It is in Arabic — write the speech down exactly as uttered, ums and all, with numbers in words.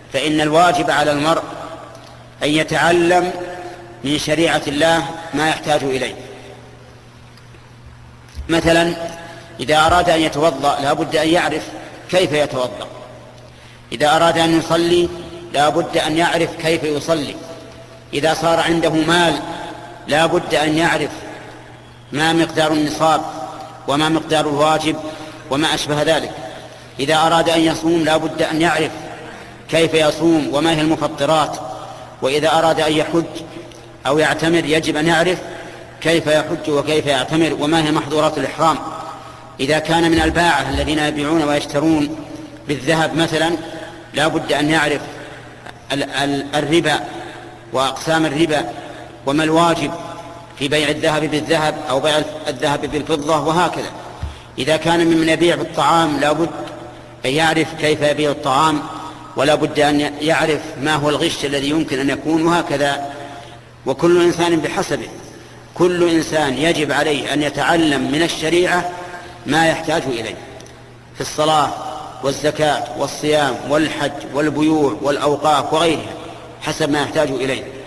فإن الواجب على المرء أن يتعلم من شريعة الله ما يحتاج إليه. مثلا إذا أراد أن يتوضأ لا بد أن يعرف كيف يتوضأ، إذا أراد أن يصلي لا بد أن يعرف كيف يصلي، إذا صار عنده مال لا بد أن يعرف ما مقدار النصاب وما مقدار الواجب وما أشبه ذلك، إذا أراد أن يصوم لا بد أن يعرف كيف يصوم وما هي المفطرات، وإذا أراد أن يحج أو يعتمر يجب أن يعرف كيف يحج وكيف يعتمر وما هي محظورات الإحرام. إذا كان من الباعة الذين يبيعون ويشترون بالذهب مثلا لا بد أن يعرف الربا وأقسام الربا وما الواجب في بيع الذهب بالذهب أو بيع الذهب بالفضة وهكذا. إذا كان ممن يبيع بالطعام لا بد أن يعرف كيف يبيع الطعام ولا بد أن يعرف ما هو الغش الذي يمكن أن يكون وهكذا. وكل إنسان بحسبه، كل إنسان يجب عليه أن يتعلم من الشريعة ما يحتاج إليه في الصلاة والزكاة والصيام والحج والبيوع والأوقاف وغيرها حسب ما يحتاج إليه.